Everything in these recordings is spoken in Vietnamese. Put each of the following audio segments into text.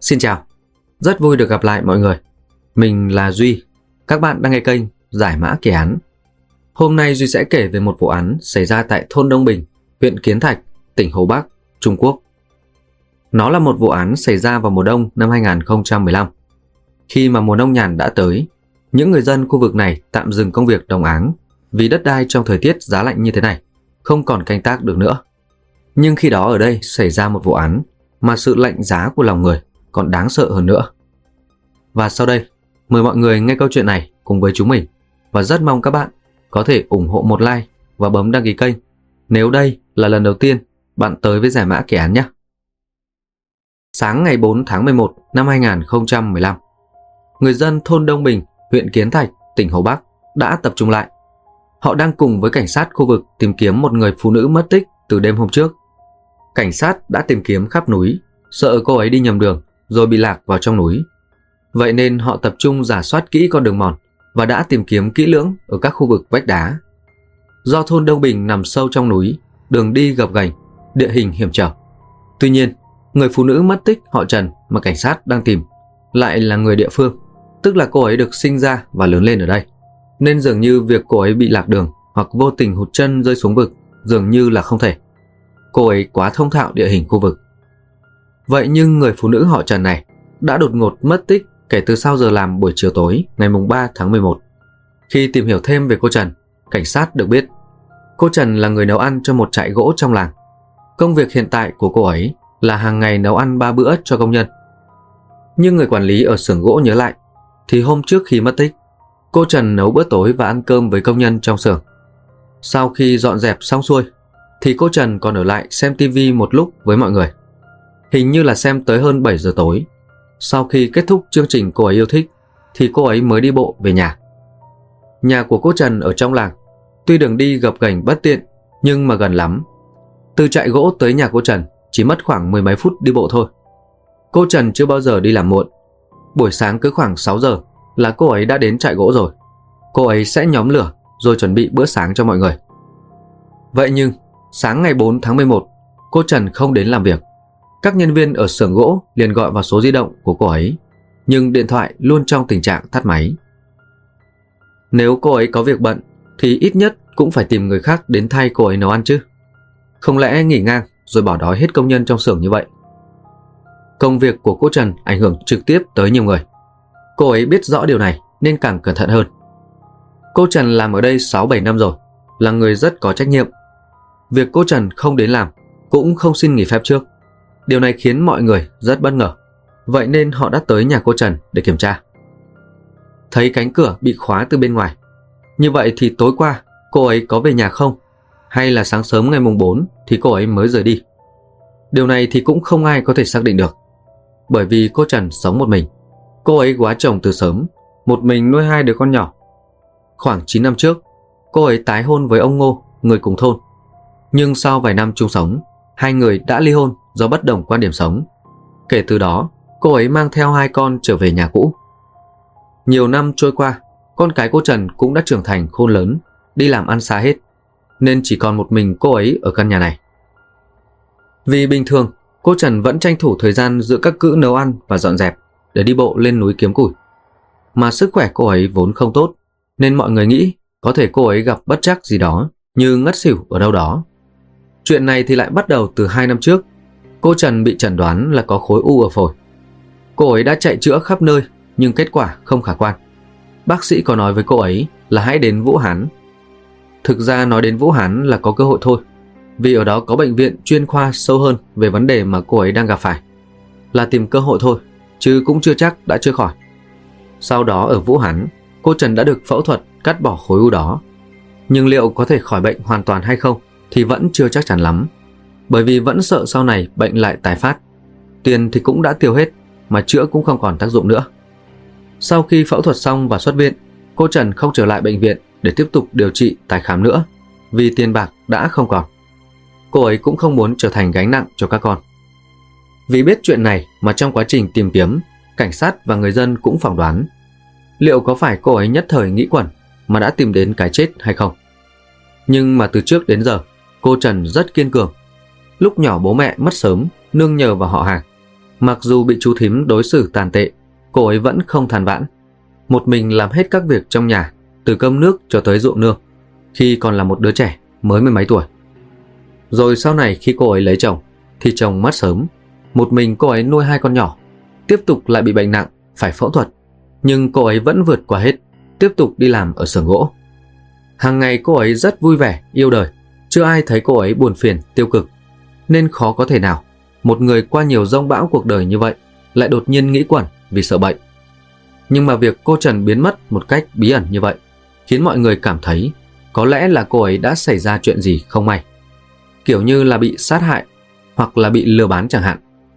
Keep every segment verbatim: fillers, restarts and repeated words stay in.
Xin chào, rất vui được gặp lại mọi người. Mình là Duy, các bạn đang nghe kênh Giải Mã Kỳ Án. Hôm nay Duy sẽ kể về một vụ án xảy ra tại thôn Đông Bình, huyện Kiến Thạch, tỉnh Hồ Bắc, Trung Quốc. Nó là một vụ án xảy ra vào mùa đông năm hai nghìn không trăm mười lăm. Khi mà mùa nông nhàn đã tới, những người dân khu vực này tạm dừng công việc đồng áng vì đất đai trong thời tiết giá lạnh như thế này không còn canh tác được nữa. Nhưng khi đó ở đây xảy ra một vụ án mà sự lạnh giá của lòng người còn đáng sợ hơn nữa. Và sau đây, mời mọi người nghe câu chuyện này cùng với chúng mình, và rất mong các bạn có thể ủng hộ một like và bấm đăng ký kênh nếu đây là lần đầu tiên bạn tới với Giải Mã Kỳ Án nhé. Sáng ngày bốn tháng mười một năm hai nghìn không trăm mười lăm, người dân thôn Đông Bình, huyện Kiến Thạch, tỉnh Hồ Bắc đã tập trung lại. Họ đang cùng với cảnh sát khu vực tìm kiếm một người phụ nữ mất tích từ đêm hôm trước. Cảnh sát đã tìm kiếm khắp núi, sợ cô ấy đi nhầm đường rồi bị lạc vào trong núi. Vậy nên họ tập trung rà soát kỹ con đường mòn và đã tìm kiếm kỹ lưỡng ở các khu vực vách đá. Do thôn Đông Bình nằm sâu trong núi, đường đi gập ghềnh, địa hình hiểm trở. Tuy nhiên, người phụ nữ mất tích họ Trần mà cảnh sát đang tìm lại là người địa phương, tức là cô ấy được sinh ra và lớn lên ở đây. Nên dường như việc cô ấy bị lạc đường hoặc vô tình hụt chân rơi xuống vực dường như là không thể. Cô ấy quá thông thạo địa hình khu vực. Vậy nhưng người phụ nữ họ Trần này đã đột ngột mất tích kể từ sau giờ làm buổi chiều tối ngày ba tháng mười một. Khi tìm hiểu thêm về cô Trần, cảnh sát được biết cô Trần là người nấu ăn cho một trại gỗ trong làng. Công việc hiện tại của cô ấy là hàng ngày nấu ăn ba bữa cho công nhân. Nhưng người quản lý ở xưởng gỗ nhớ lại thì hôm trước khi mất tích, cô Trần nấu bữa tối và ăn cơm với công nhân trong xưởng. Sau khi dọn dẹp xong xuôi thì cô Trần còn ở lại xem tivi một lúc với mọi người. Hình như là xem tới hơn bảy giờ tối. Sau khi kết thúc chương trình cô ấy yêu thích thì cô ấy mới đi bộ về nhà. Nhà của cô Trần ở trong làng, tuy đường đi gập ghềnh bất tiện nhưng mà gần lắm. Từ trại gỗ tới nhà cô Trần chỉ mất khoảng mười mấy phút đi bộ thôi. Cô Trần chưa bao giờ đi làm muộn. Buổi sáng cứ khoảng sáu giờ là cô ấy đã đến trại gỗ rồi. Cô ấy sẽ nhóm lửa rồi chuẩn bị bữa sáng cho mọi người. Vậy nhưng sáng ngày bốn tháng mười một, cô Trần không đến làm việc. Các nhân viên ở xưởng gỗ liền gọi vào số di động của cô ấy, nhưng điện thoại luôn trong tình trạng tắt máy. Nếu cô ấy có việc bận thì ít nhất cũng phải tìm người khác đến thay cô ấy nấu ăn chứ. Không lẽ nghỉ ngang rồi bỏ đói hết công nhân trong xưởng như vậy? Công việc của cô Trần ảnh hưởng trực tiếp tới nhiều người. Cô ấy biết rõ điều này nên càng cẩn thận hơn. Cô Trần làm ở đây sáu bảy năm rồi, là người rất có trách nhiệm. Việc cô Trần không đến làm, cũng không xin nghỉ phép trước. Điều này khiến mọi người rất bất ngờ. Vậy nên họ đã tới nhà cô Trần để kiểm tra. Thấy cánh cửa bị khóa từ bên ngoài. Như vậy thì tối qua cô ấy có về nhà không? Hay là sáng sớm ngày mùng bốn thì cô ấy mới rời đi? Điều này thì cũng không ai có thể xác định được. Bởi vì cô Trần sống một mình. Cô ấy góa chồng từ sớm, một mình nuôi hai đứa con nhỏ. Khoảng chín năm trước, cô ấy tái hôn với ông Ngô, người cùng thôn. Nhưng sau vài năm chung sống, hai người đã ly hôn do bất đồng quan điểm sống. Kể từ đó, cô ấy mang theo hai con trở về nhà cũ. Nhiều năm trôi qua, con cái cô Trần cũng đã trưởng thành khôn lớn, đi làm ăn xa hết, nên chỉ còn một mình cô ấy ở căn nhà này. Vì bình thường, cô Trần vẫn tranh thủ thời gian giữa các cữ nấu ăn và dọn dẹp để đi bộ lên núi kiếm củi. Mà sức khỏe cô ấy vốn không tốt, nên mọi người nghĩ có thể cô ấy gặp bất trắc gì đó như ngất xỉu ở đâu đó. Chuyện này thì lại bắt đầu từ hai năm trước. Cô Trần bị chẩn đoán là có khối u ở phổi. Cô ấy đã chạy chữa khắp nơi nhưng kết quả không khả quan. Bác sĩ có nói với cô ấy là hãy đến Vũ Hán. Thực ra nói đến Vũ Hán là có cơ hội thôi, vì ở đó có bệnh viện chuyên khoa sâu hơn về vấn đề mà cô ấy đang gặp phải. Là tìm cơ hội thôi, chứ cũng chưa chắc đã chữa khỏi. Sau đó ở Vũ Hán, cô Trần đã được phẫu thuật cắt bỏ khối u đó. Nhưng liệu có thể khỏi bệnh hoàn toàn hay không thì vẫn chưa chắc chắn lắm. Bởi vì vẫn sợ sau này bệnh lại tái phát. Tiền thì cũng đã tiêu hết, mà chữa cũng không còn tác dụng nữa. Sau khi phẫu thuật xong và xuất viện, cô Trần không trở lại bệnh viện để tiếp tục điều trị tái khám nữa, vì tiền bạc đã không còn. Cô ấy cũng không muốn trở thành gánh nặng cho các con. Vì biết chuyện này mà trong quá trình tìm kiếm, cảnh sát và người dân cũng phỏng đoán liệu có phải cô ấy nhất thời nghĩ quẩn mà đã tìm đến cái chết hay không. Nhưng mà từ trước đến giờ, cô Trần rất kiên cường. Lúc nhỏ bố mẹ mất sớm, nương nhờ vào họ hàng. Mặc dù bị chú thím đối xử tàn tệ, cô ấy vẫn không than vãn. Một mình làm hết các việc trong nhà, từ cơm nước cho tới ruộng nương, khi còn là một đứa trẻ mới mười mấy tuổi. Rồi sau này khi cô ấy lấy chồng, thì chồng mất sớm. Một mình cô ấy nuôi hai con nhỏ, tiếp tục lại bị bệnh nặng, phải phẫu thuật. Nhưng cô ấy vẫn vượt qua hết, tiếp tục đi làm ở xưởng gỗ. Hàng ngày cô ấy rất vui vẻ, yêu đời, chưa ai thấy cô ấy buồn phiền, tiêu cực. Nên khó có thể nào một người qua nhiều dông bão cuộc đời như vậy lại đột nhiên nghĩ quẩn vì sợ bệnh. Nhưng mà việc cô Trần biến mất một cách bí ẩn như vậy khiến mọi người cảm thấy có lẽ là cô ấy đã xảy ra chuyện gì không may, kiểu như là bị sát hại hoặc là bị lừa bán chẳng hạn.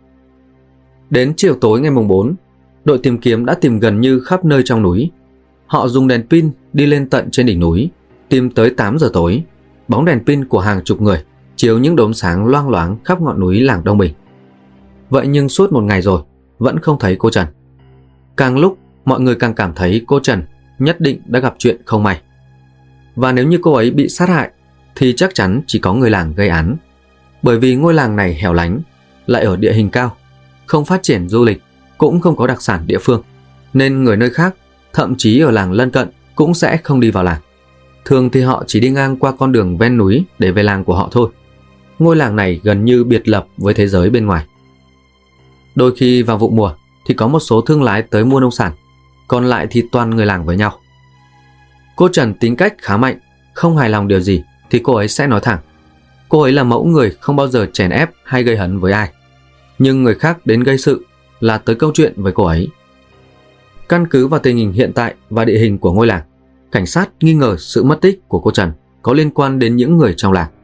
Đến chiều tối ngày mùng bốn, đội tìm kiếm đã tìm gần như khắp nơi trong núi. Họ dùng đèn pin đi lên tận trên đỉnh núi, tìm tới tám giờ tối. Bóng đèn pin của hàng chục người chiếu những đốm sáng loang loáng khắp ngọn núi làng Đông Bình. Vậy nhưng suốt một ngày rồi vẫn không thấy cô Trần. Càng lúc mọi người càng cảm thấy cô Trần nhất định đã gặp chuyện không may. Và nếu như cô ấy bị sát hại thì chắc chắn chỉ có người làng gây án. Bởi vì ngôi làng này hẻo lánh, lại ở địa hình cao, không phát triển du lịch, cũng không có đặc sản địa phương, nên người nơi khác, thậm chí ở làng lân cận, cũng sẽ không đi vào làng. Thường thì họ chỉ đi ngang qua con đường ven núi để về làng của họ thôi. Ngôi làng này gần như biệt lập với thế giới bên ngoài. Đôi khi vào vụ mùa thì có một số thương lái tới mua nông sản, còn lại thì toàn người làng với nhau. Cô Trần tính cách khá mạnh, không hài lòng điều gì thì cô ấy sẽ nói thẳng. Cô ấy là mẫu người không bao giờ chèn ép hay gây hấn với ai. Nhưng người khác đến gây sự là tới câu chuyện với cô ấy. Căn cứ vào tình hình hiện tại và địa hình của ngôi làng, cảnh sát nghi ngờ sự mất tích của cô Trần có liên quan đến những người trong làng.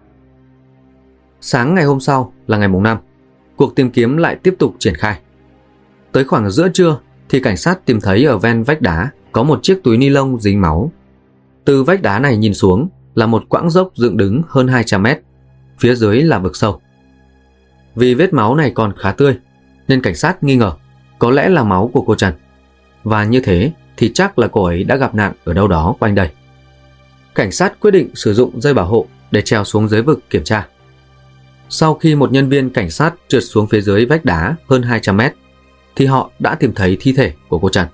Sáng ngày hôm sau là ngày mùng năm, cuộc tìm kiếm lại tiếp tục triển khai. Tới khoảng giữa trưa thì cảnh sát tìm thấy ở ven vách đá có một chiếc túi ni lông dính máu. Từ vách đá này nhìn xuống là một quãng dốc dựng đứng hơn hai trăm mét, phía dưới là vực sâu. Vì vết máu này còn khá tươi nên cảnh sát nghi ngờ có lẽ là máu của cô Trần. Và như thế thì chắc là cô ấy đã gặp nạn ở đâu đó quanh đây. Cảnh sát quyết định sử dụng dây bảo hộ để trèo xuống dưới vực kiểm tra. Sau khi một nhân viên cảnh sát trượt xuống phía dưới vách đá hơn hai trăm mét thì họ đã tìm thấy thi thể của cô Trần.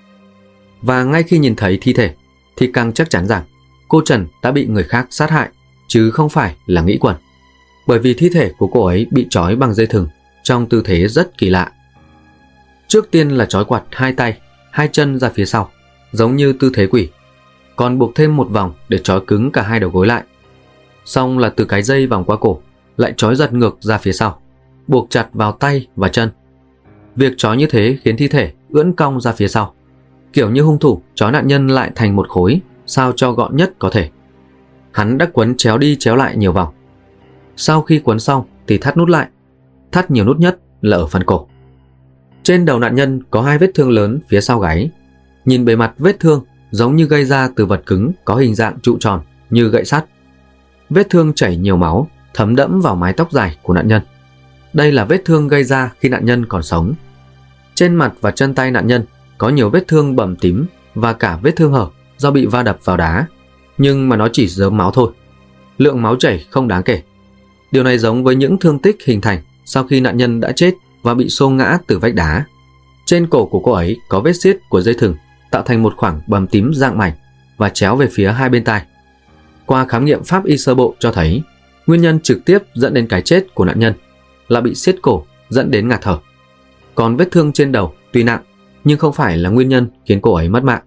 Và ngay khi nhìn thấy thi thể thì càng chắc chắn rằng cô Trần đã bị người khác sát hại chứ không phải là nghĩ quẩn. Bởi vì thi thể của cô ấy bị trói bằng dây thừng trong tư thế rất kỳ lạ. Trước tiên là trói quặt hai tay, hai chân ra phía sau, giống như tư thế quỷ. Còn buộc thêm một vòng để trói cứng cả hai đầu gối lại. Xong là từ cái dây vòng qua cổ, lại trói giật ngược ra phía sau, buộc chặt vào tay và chân. Việc trói như thế khiến thi thể ưỡn cong ra phía sau, kiểu như hung thủ trói nạn nhân lại thành một khối sao cho gọn nhất có thể. Hắn đã quấn chéo đi chéo lại nhiều vòng. Sau khi quấn xong thì thắt nút lại. Thắt nhiều nút nhất là ở phần cổ. Trên đầu nạn nhân có hai vết thương lớn phía sau gáy. Nhìn bề mặt vết thương giống như gây ra từ vật cứng có hình dạng trụ tròn như gậy sắt. Vết thương chảy nhiều máu, thấm đẫm vào mái tóc dài của nạn nhân. Đây là vết thương gây ra khi nạn nhân còn sống. Trên mặt và chân tay nạn nhân có nhiều vết thương bầm tím và cả vết thương hở do bị va đập vào đá, nhưng mà nó chỉ rớm máu thôi. Lượng máu chảy không đáng kể. Điều này giống với những thương tích hình thành sau khi nạn nhân đã chết và bị xô ngã từ vách đá. Trên cổ của cô ấy có vết xiết của dây thừng tạo thành một khoảng bầm tím dạng mảnh và chéo về phía hai bên tai. Qua khám nghiệm pháp y sơ bộ cho thấy nguyên nhân trực tiếp dẫn đến cái chết của nạn nhân là bị siết cổ dẫn đến ngạt thở. Còn vết thương trên đầu tuy nặng nhưng không phải là nguyên nhân khiến cô ấy mất mạng.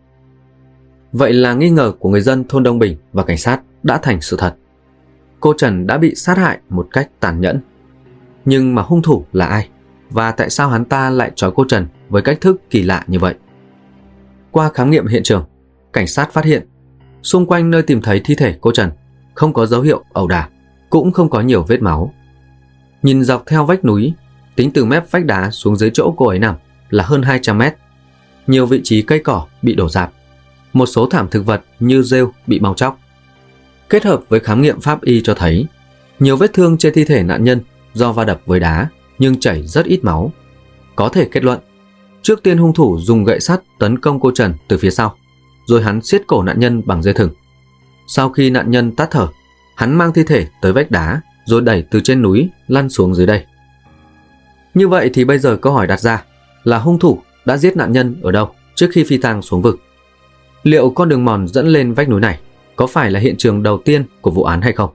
Vậy là nghi ngờ của người dân thôn Đông Bình và cảnh sát đã thành sự thật. Cô Trần đã bị sát hại một cách tàn nhẫn. Nhưng mà hung thủ là ai? Và tại sao hắn ta lại trói cô Trần với cách thức kỳ lạ như vậy? Qua khám nghiệm hiện trường, cảnh sát phát hiện xung quanh nơi tìm thấy thi thể cô Trần không có dấu hiệu ẩu đả, cũng không có nhiều vết máu. Nhìn dọc theo vách núi, tính từ mép vách đá xuống dưới chỗ cô ấy nằm là hơn hai trăm mét. Nhiều vị trí cây cỏ bị đổ rạp, một số thảm thực vật như rêu bị mau chóc. Kết hợp với khám nghiệm pháp y cho thấy nhiều vết thương trên thi thể nạn nhân do va đập với đá nhưng chảy rất ít máu. Có thể kết luận, trước tiên hung thủ dùng gậy sắt tấn công cô Trần từ phía sau, rồi hắn siết cổ nạn nhân bằng dây thừng. Sau khi nạn nhân tắt thở, hắn mang thi thể tới vách đá rồi đẩy từ trên núi lăn xuống dưới đây. Như vậy thì bây giờ câu hỏi đặt ra là hung thủ đã giết nạn nhân ở đâu trước khi phi tang xuống vực? Liệu con đường mòn dẫn lên vách núi này có phải là hiện trường đầu tiên của vụ án hay không?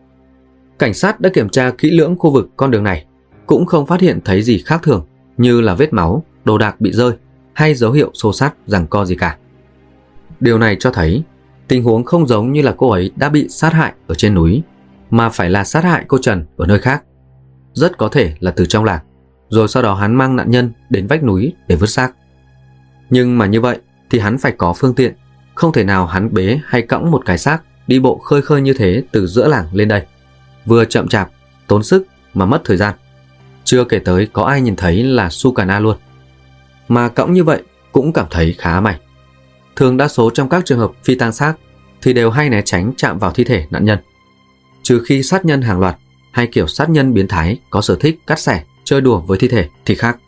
Cảnh sát đã kiểm tra kỹ lưỡng khu vực con đường này, cũng không phát hiện thấy gì khác thường như là vết máu, đồ đạc bị rơi hay dấu hiệu xô xát giằng co gì cả. Điều này cho thấy tình huống không giống như là cô ấy đã bị sát hại ở trên núi, mà phải là sát hại cô Trần ở nơi khác. Rất có thể là từ trong làng, rồi sau đó hắn mang nạn nhân đến vách núi để vứt xác. Nhưng mà như vậy thì hắn phải có phương tiện, không thể nào hắn bế hay cõng một cái xác đi bộ khơi khơi như thế từ giữa làng lên đây. Vừa chậm chạp, tốn sức mà mất thời gian. Chưa kể tới có ai nhìn thấy là Sukana luôn. Mà cõng như vậy cũng cảm thấy khá ám ảnh. Thường đa số trong các trường hợp phi tang xác thì đều hay né tránh chạm vào thi thể nạn nhân. Trừ khi sát nhân hàng loạt hay kiểu sát nhân biến thái có sở thích cắt xẻ, chơi đùa với thi thể thì khác.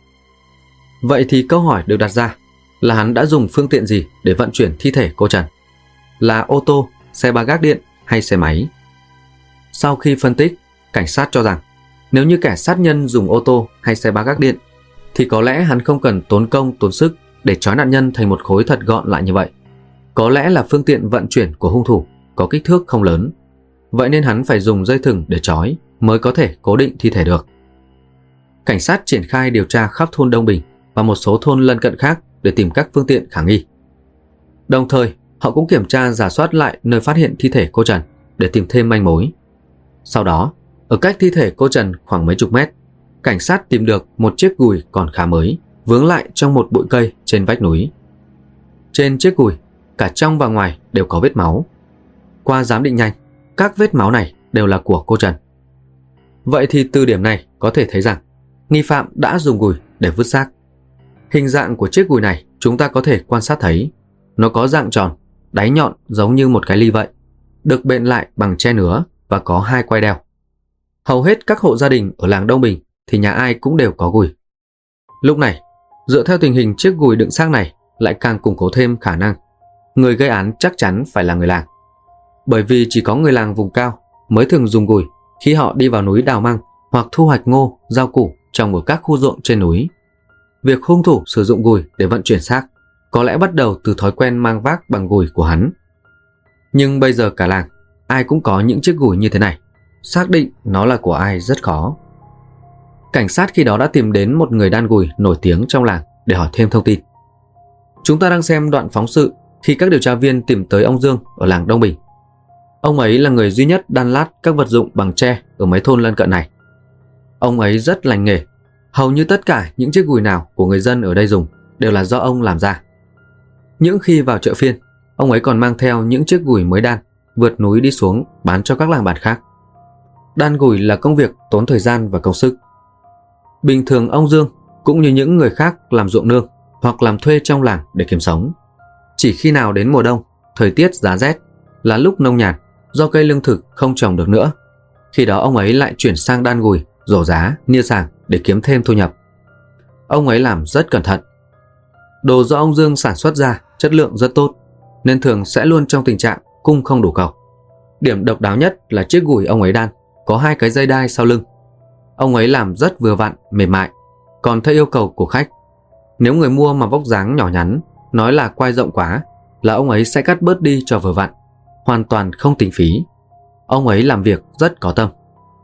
Vậy thì câu hỏi được đặt ra là hắn đã dùng phương tiện gì để vận chuyển thi thể cô Trần? Là ô tô, xe ba gác điện hay xe máy? Sau khi phân tích, cảnh sát cho rằng nếu như kẻ sát nhân dùng ô tô hay xe ba gác điện thì có lẽ hắn không cần tốn công tốn sức để trói nạn nhân thành một khối thật gọn lại như vậy. Có lẽ là phương tiện vận chuyển của hung thủ có kích thước không lớn, vậy nên hắn phải dùng dây thừng để trói mới có thể cố định thi thể được. Cảnh sát triển khai điều tra khắp thôn Đông Bình và một số thôn lân cận khác để tìm các phương tiện khả nghi. Đồng thời, họ cũng kiểm tra rà soát lại nơi phát hiện thi thể cô Trần để tìm thêm manh mối. Sau đó, ở cách thi thể cô Trần khoảng mấy chục mét, cảnh sát tìm được một chiếc gùi còn khá mới, vướng lại trong một bụi cây trên vách núi. Trên chiếc gùi, cả trong và ngoài đều có vết máu. Qua giám định nhanh, các vết máu này đều là của cô Trần. Vậy thì từ điểm này có thể thấy rằng nghi phạm đã dùng gùi để vứt xác. Hình dạng của chiếc gùi này chúng ta có thể quan sát thấy. Nó có dạng tròn, đáy nhọn giống như một cái ly vậy, được bện lại bằng tre nứa và có hai quai đeo. Hầu hết các hộ gia đình ở làng Đông Bình thì nhà ai cũng đều có gùi. Lúc này, dựa theo tình hình chiếc gùi đựng xác này lại càng củng cố thêm khả năng người gây án chắc chắn phải là người làng. Bởi vì chỉ có người làng vùng cao mới thường dùng gùi khi họ đi vào núi đào măng hoặc thu hoạch ngô, rau củ trồng ở các khu ruộng trên núi. Việc hung thủ sử dụng gùi để vận chuyển xác có lẽ bắt đầu từ thói quen mang vác bằng gùi của hắn. Nhưng bây giờ cả làng ai cũng có những chiếc gùi như thế này, xác định nó là của ai rất khó. Cảnh sát khi đó đã tìm đến một người đan gùi nổi tiếng trong làng để hỏi thêm thông tin. Chúng ta đang xem đoạn phóng sự khi các điều tra viên tìm tới ông Dương ở làng Đông Bình. Ông ấy là người duy nhất đan lát các vật dụng bằng tre ở mấy thôn lân cận này. Ông ấy rất lành nghề, hầu như tất cả những chiếc gùi nào của người dân ở đây dùng đều là do ông làm ra. Những khi vào chợ phiên, ông ấy còn mang theo những chiếc gùi mới đan, vượt núi đi xuống bán cho các làng bản khác. Đan gùi là công việc tốn thời gian và công sức. Bình thường ông Dương cũng như những người khác làm ruộng nương hoặc làm thuê trong làng để kiếm sống. Chỉ khi nào đến mùa đông, thời tiết giá rét là lúc nông nhàn, do cây lương thực không trồng được nữa, khi đó ông ấy lại chuyển sang đan gùi, rổ giá, nia sàng để kiếm thêm thu nhập. Ông ấy làm rất cẩn thận. Đồ do ông Dương sản xuất ra chất lượng rất tốt, nên thường sẽ luôn trong tình trạng cung không đủ cầu. Điểm độc đáo nhất là chiếc gùi ông ấy đan có hai cái dây đai sau lưng. Ông ấy làm rất vừa vặn, mềm mại, còn theo yêu cầu của khách. Nếu người mua mà vóc dáng nhỏ nhắn, nói là quai rộng quá, là ông ấy sẽ cắt bớt đi cho vừa vặn, hoàn toàn không tính phí. Ông ấy làm việc rất có tâm.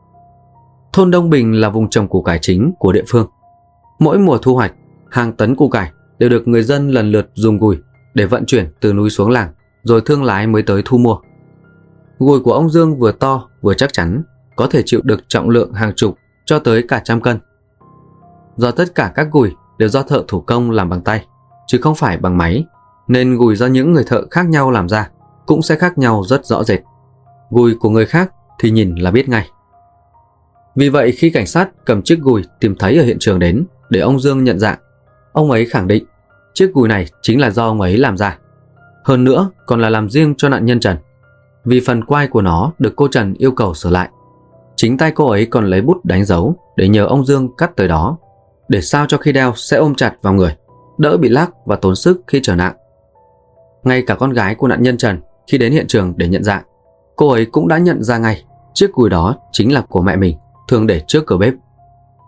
Thôn Đông Bình là vùng trồng củ cải chính của địa phương. Mỗi mùa thu hoạch, hàng tấn củ cải đều được người dân lần lượt dùng gùi để vận chuyển từ núi xuống làng, rồi thương lái mới tới thu mua. Gùi của ông Dương vừa to vừa chắc chắn, có thể chịu được trọng lượng hàng chục cho tới cả trăm cân. Do tất cả các gùi đều do thợ thủ công làm bằng tay, chứ không phải bằng máy, nên gùi do những người thợ khác nhau làm ra cũng sẽ khác nhau rất rõ rệt. Gùi của người khác thì nhìn là biết ngay. Vì vậy khi cảnh sát cầm chiếc gùi tìm thấy ở hiện trường đến để ông Dương nhận dạng, ông ấy khẳng định chiếc gùi này chính là do ông ấy làm ra. Hơn nữa còn là làm riêng cho nạn nhân Trần, vì phần quai của nó được cô Trần yêu cầu sửa lại. Chính tay cô ấy còn lấy bút đánh dấu để nhờ ông Dương cắt tới đó, để sao cho khi đeo sẽ ôm chặt vào người, đỡ bị lắc và tốn sức khi trở nặng. Ngay cả con gái của nạn nhân Trần khi đến hiện trường để nhận dạng, cô ấy cũng đã nhận ra ngay chiếc gùi đó chính là của mẹ mình, thường để trước cửa bếp.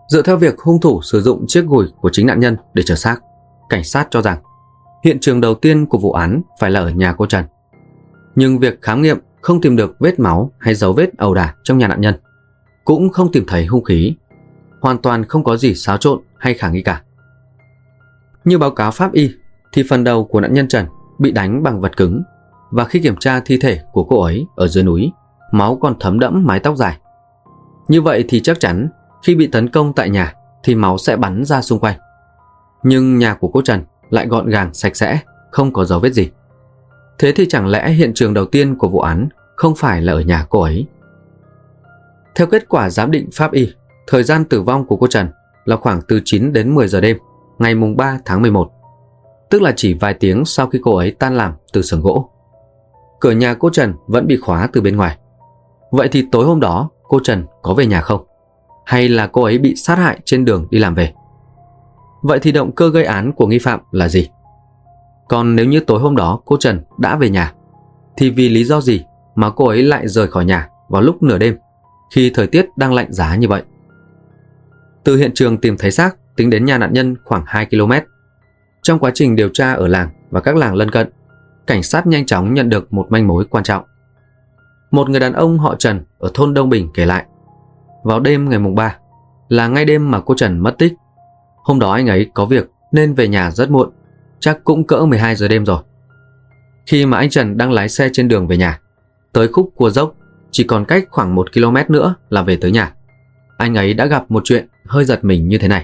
Dựa theo việc hung thủ sử dụng chiếc gùi của chính nạn nhân để chở xác, cảnh sát cho rằng hiện trường đầu tiên của vụ án phải là ở nhà cô Trần. Nhưng việc khám nghiệm không tìm được vết máu hay dấu vết ẩu đả trong nhà nạn nhân, cũng không tìm thấy hung khí, hoàn toàn không có gì xáo trộn hay khả nghi cả. Như báo cáo pháp y thì phần đầu của nạn nhân Trần bị đánh bằng vật cứng, và khi kiểm tra thi thể của cô ấy ở dưới núi, máu còn thấm đẫm mái tóc dài. Như vậy thì chắc chắn khi bị tấn công tại nhà thì máu sẽ bắn ra xung quanh. Nhưng nhà của cô Trần lại gọn gàng sạch sẽ, không có dấu vết gì. Thế thì chẳng lẽ hiện trường đầu tiên của vụ án không phải là ở nhà cô ấy? Theo kết quả giám định pháp y, thời gian tử vong của cô Trần là khoảng từ chín đến mười giờ đêm ngày mùng ba tháng mười một, tức là chỉ vài tiếng sau khi cô ấy tan làm từ xưởng gỗ. Cửa nhà cô Trần vẫn bị khóa từ bên ngoài. Vậy thì tối hôm đó cô Trần có về nhà không? Hay là cô ấy bị sát hại trên đường đi làm về? Vậy thì động cơ gây án của nghi phạm là gì? Còn nếu như tối hôm đó cô Trần đã về nhà, thì vì lý do gì mà cô ấy lại rời khỏi nhà vào lúc nửa đêm khi thời tiết đang lạnh giá như vậy? Từ hiện trường tìm thấy xác tính đến nhà nạn nhân khoảng hai ki lô mét. Trong quá trình điều tra ở làng và các làng lân cận, cảnh sát nhanh chóng nhận được một manh mối quan trọng. Một người đàn ông họ Trần ở thôn Đông Bình kể lại, vào đêm ngày mùng ba, là ngay đêm mà cô Trần mất tích. Hôm đó anh ấy có việc nên về nhà rất muộn, chắc cũng cỡ mười hai giờ đêm rồi. Khi mà anh Trần đang lái xe trên đường về nhà, tới khúc cua dốc chỉ còn cách khoảng một ki lô mét nữa là về tới nhà, anh ấy đã gặp một chuyện hơi giật mình như thế này.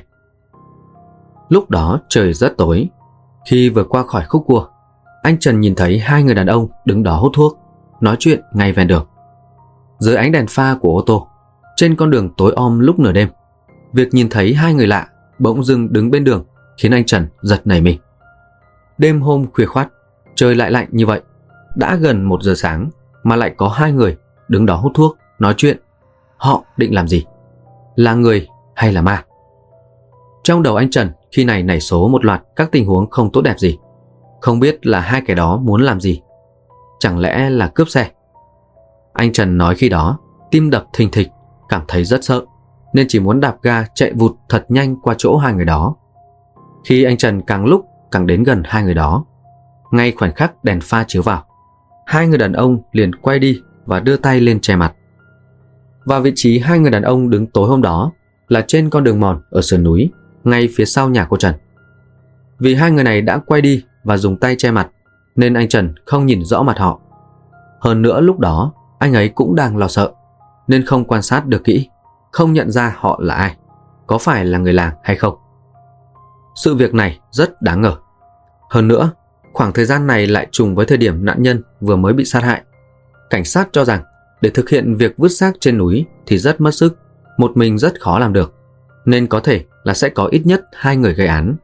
Lúc đó trời rất tối. Khi vừa qua khỏi khúc cua, anh Trần nhìn thấy hai người đàn ông đứng đó hút thuốc, nói chuyện ngay ven đường. Dưới ánh đèn pha của ô tô, trên con đường tối om lúc nửa đêm, việc nhìn thấy hai người lạ bỗng dưng đứng bên đường khiến anh Trần giật nảy mình. Đêm hôm khuya khoắt, trời lại lạnh như vậy, đã gần một giờ sáng mà lại có hai người đứng đó hút thuốc, nói chuyện. Họ định làm gì? Là người hay là ma? Trong đầu anh Trần khi này nảy số một loạt các tình huống không tốt đẹp gì. Không biết là hai kẻ đó muốn làm gì. Chẳng lẽ là cướp xe? Anh Trần nói khi đó tim đập thình thịch, cảm thấy rất sợ, nên chỉ muốn đạp ga chạy vụt thật nhanh qua chỗ hai người đó. Khi anh Trần càng lúc càng đến gần hai người đó, ngay khoảnh khắc đèn pha chiếu vào, hai người đàn ông liền quay đi và đưa tay lên che mặt. Và vị trí hai người đàn ông đứng tối hôm đó là trên con đường mòn ở sườn núi, ngay phía sau nhà cô Trần. Vì hai người này đã quay đi và dùng tay che mặt, nên anh Trần không nhìn rõ mặt họ. Hơn nữa lúc đó anh ấy cũng đang lo sợ, nên không quan sát được kỹ, không nhận ra họ là ai, có phải là người làng hay không. Sự việc này rất đáng ngờ. Hơn nữa, khoảng thời gian này lại trùng với thời điểm nạn nhân vừa mới bị sát hại. Cảnh sát cho rằng để thực hiện việc vứt xác trên núi thì rất mất sức, một mình rất khó làm được, nên có thể là sẽ có ít nhất hai người gây án.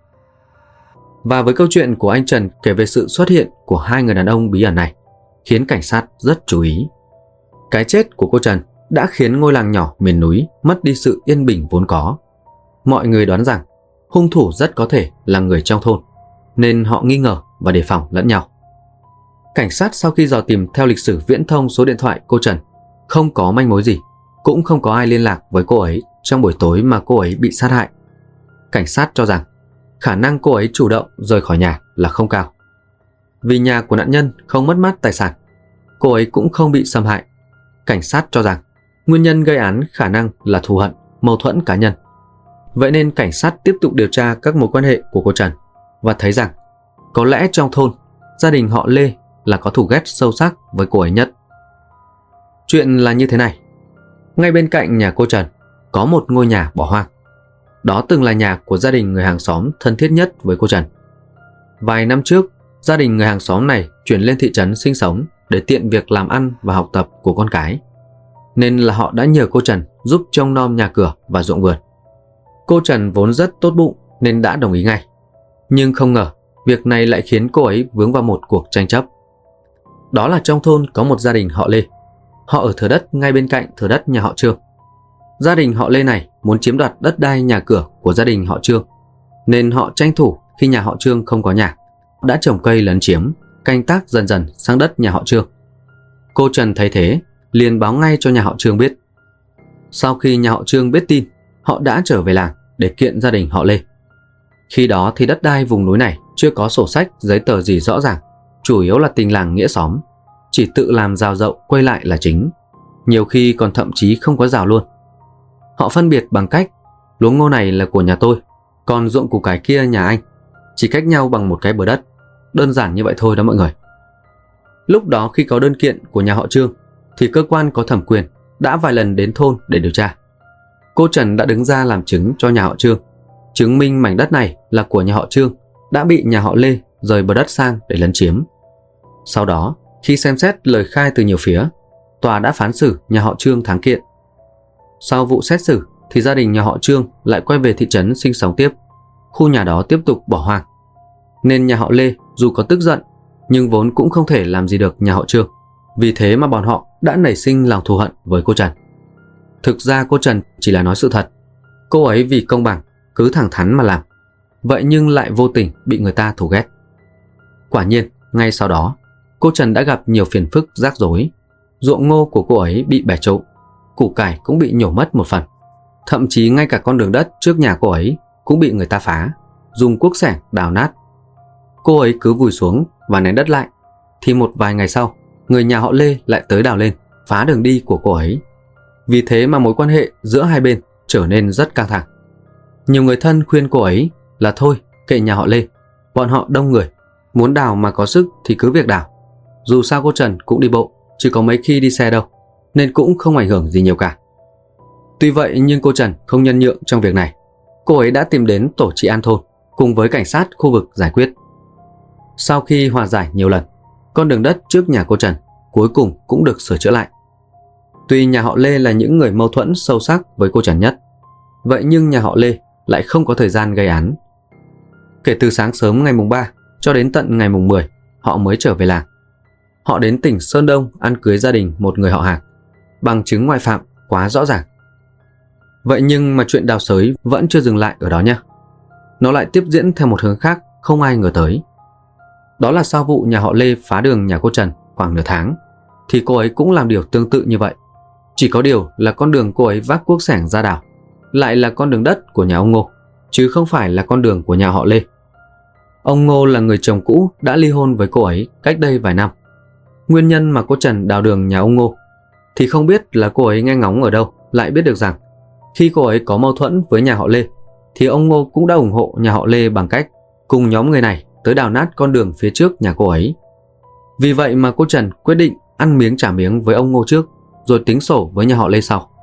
Và với câu chuyện của anh Trần kể về sự xuất hiện của hai người đàn ông bí ẩn này, khiến cảnh sát rất chú ý. Cái chết của cô Trần đã khiến ngôi làng nhỏ miền núi mất đi sự yên bình vốn có. Mọi người đoán rằng hung thủ rất có thể là người trong thôn, nên họ nghi ngờ và đề phòng lẫn nhau. Cảnh sát sau khi dò tìm theo lịch sử viễn thông số điện thoại cô Trần, không có manh mối gì, cũng không có ai liên lạc với cô ấy trong buổi tối mà cô ấy bị sát hại. Cảnh sát cho rằng khả năng cô ấy chủ động rời khỏi nhà là không cao. Vì nhà của nạn nhân không mất mát tài sản, cô ấy cũng không bị xâm hại. Cảnh sát cho rằng nguyên nhân gây án khả năng là thù hận, mâu thuẫn cá nhân. Vậy nên cảnh sát tiếp tục điều tra các mối quan hệ của cô Trần và thấy rằng có lẽ trong thôn, gia đình họ Lê là có thù ghét sâu sắc với cô ấy nhất. Chuyện là như thế này. Ngay bên cạnh nhà cô Trần có một ngôi nhà bỏ hoang. Đó từng là nhà của gia đình người hàng xóm thân thiết nhất với cô Trần. Vài năm trước, gia đình người hàng xóm này chuyển lên thị trấn sinh sống để tiện việc làm ăn và học tập của con cái, nên là họ đã nhờ cô Trần giúp trông nom nhà cửa và ruộng vườn. Cô Trần vốn rất tốt bụng nên đã đồng ý ngay. Nhưng không ngờ việc này lại khiến cô ấy vướng vào một cuộc tranh chấp. Đó là trong thôn có một gia đình họ Lê. Họ ở thửa đất ngay bên cạnh thửa đất nhà họ Trương. Gia đình họ Lê này muốn chiếm đoạt đất đai nhà cửa của gia đình họ Trương, nên họ tranh thủ khi nhà họ Trương không có nhà, đã trồng cây lấn chiếm, canh tác dần dần sang đất nhà họ Trương. Cô Trần thấy thế, liền báo ngay cho nhà họ Trương biết. Sau khi nhà họ Trương biết tin, họ đã trở về làng để kiện gia đình họ Lê. Khi đó thì đất đai vùng núi này chưa có sổ sách, giấy tờ gì rõ ràng, chủ yếu là tình làng nghĩa xóm, chỉ tự làm rào rậu quay lại là chính, nhiều khi còn thậm chí không có rào luôn. Họ phân biệt bằng cách luống ngô này là của nhà tôi, còn ruộng củ cải kia nhà anh, chỉ cách nhau bằng một cái bờ đất, đơn giản như vậy thôi đó mọi người. Lúc đó khi có đơn kiện của nhà họ Trương thì cơ quan có thẩm quyền đã vài lần đến thôn để điều tra. Cô Trần đã đứng ra làm chứng cho nhà họ Trương, chứng minh mảnh đất này là của nhà họ Trương đã bị nhà họ Lê rời bờ đất sang để lấn chiếm. Sau đó, khi xem xét lời khai từ nhiều phía, tòa đã phán xử nhà họ Trương thắng kiện. Sau vụ xét xử thì gia đình nhà họ Trương lại quay về thị trấn sinh sống tiếp, khu nhà đó tiếp tục bỏ hoang. Nên nhà họ Lê dù có tức giận nhưng vốn cũng không thể làm gì được nhà họ Trương. Vì thế mà bọn họ đã nảy sinh lòng thù hận với cô Trần. Thực ra cô Trần chỉ là nói sự thật. Cô ấy vì công bằng cứ thẳng thắn mà làm, vậy nhưng lại vô tình bị người ta thù ghét. Quả nhiên, ngay sau đó, cô Trần đã gặp nhiều phiền phức rắc rối. Ruộng ngô của cô ấy bị bẻ trộm, củ cải cũng bị nhổ mất một phần. Thậm chí ngay cả con đường đất trước nhà cô ấy cũng bị người ta phá, dùng cuốc xẻng đào nát. Cô ấy cứ vùi xuống và nén đất lại, thì một vài ngày sau, người nhà họ Lê lại tới đào lên, phá đường đi của cô ấy. Vì thế mà mối quan hệ giữa hai bên trở nên rất căng thẳng. Nhiều người thân khuyên cô ấy là thôi, kệ nhà họ Lê, bọn họ đông người, muốn đào mà có sức thì cứ việc đào. Dù sao cô Trần cũng đi bộ, chỉ có mấy khi đi xe đâu, nên cũng không ảnh hưởng gì nhiều cả. Tuy vậy nhưng cô Trần không nhân nhượng trong việc này. Cô ấy đã tìm đến tổ trị an thôn cùng với cảnh sát khu vực giải quyết. Sau khi hòa giải nhiều lần, con đường đất trước nhà cô Trần cuối cùng cũng được sửa chữa lại. Tuy nhà họ Lê là những người mâu thuẫn sâu sắc với cô Trần nhất, vậy nhưng nhà họ Lê lại không có thời gian gây án. Kể từ sáng sớm ngày mùng ba cho đến tận ngày mùng mười, họ mới trở về làng. Họ đến tỉnh Sơn Đông ăn cưới gia đình một người họ hàng, bằng chứng ngoại phạm quá rõ ràng. Vậy nhưng mà chuyện đào xới vẫn chưa dừng lại ở đó nhé. Nó lại tiếp diễn theo một hướng khác không ai ngờ tới. Đó là sau vụ nhà họ Lê phá đường nhà cô Trần khoảng nửa tháng, thì cô ấy cũng làm điều tương tự như vậy. Chỉ có điều là con đường cô ấy vác cuốc xẻng ra đào lại là con đường đất của nhà ông Ngô, chứ không phải là con đường của nhà họ Lê. Ông Ngô là người chồng cũ đã ly hôn với cô ấy cách đây vài năm. Nguyên nhân mà cô Trần đào đường nhà ông Ngô thì không biết là cô ấy nghe ngóng ở đâu lại biết được rằng khi cô ấy có mâu thuẫn với nhà họ Lê thì ông Ngô cũng đã ủng hộ nhà họ Lê bằng cách cùng nhóm người này tới đào nát con đường phía trước nhà cô ấy. Vì vậy mà cô Trần quyết định ăn miếng trả miếng với ông Ngô trước, rồi tính sổ với nhà họ Lê sau.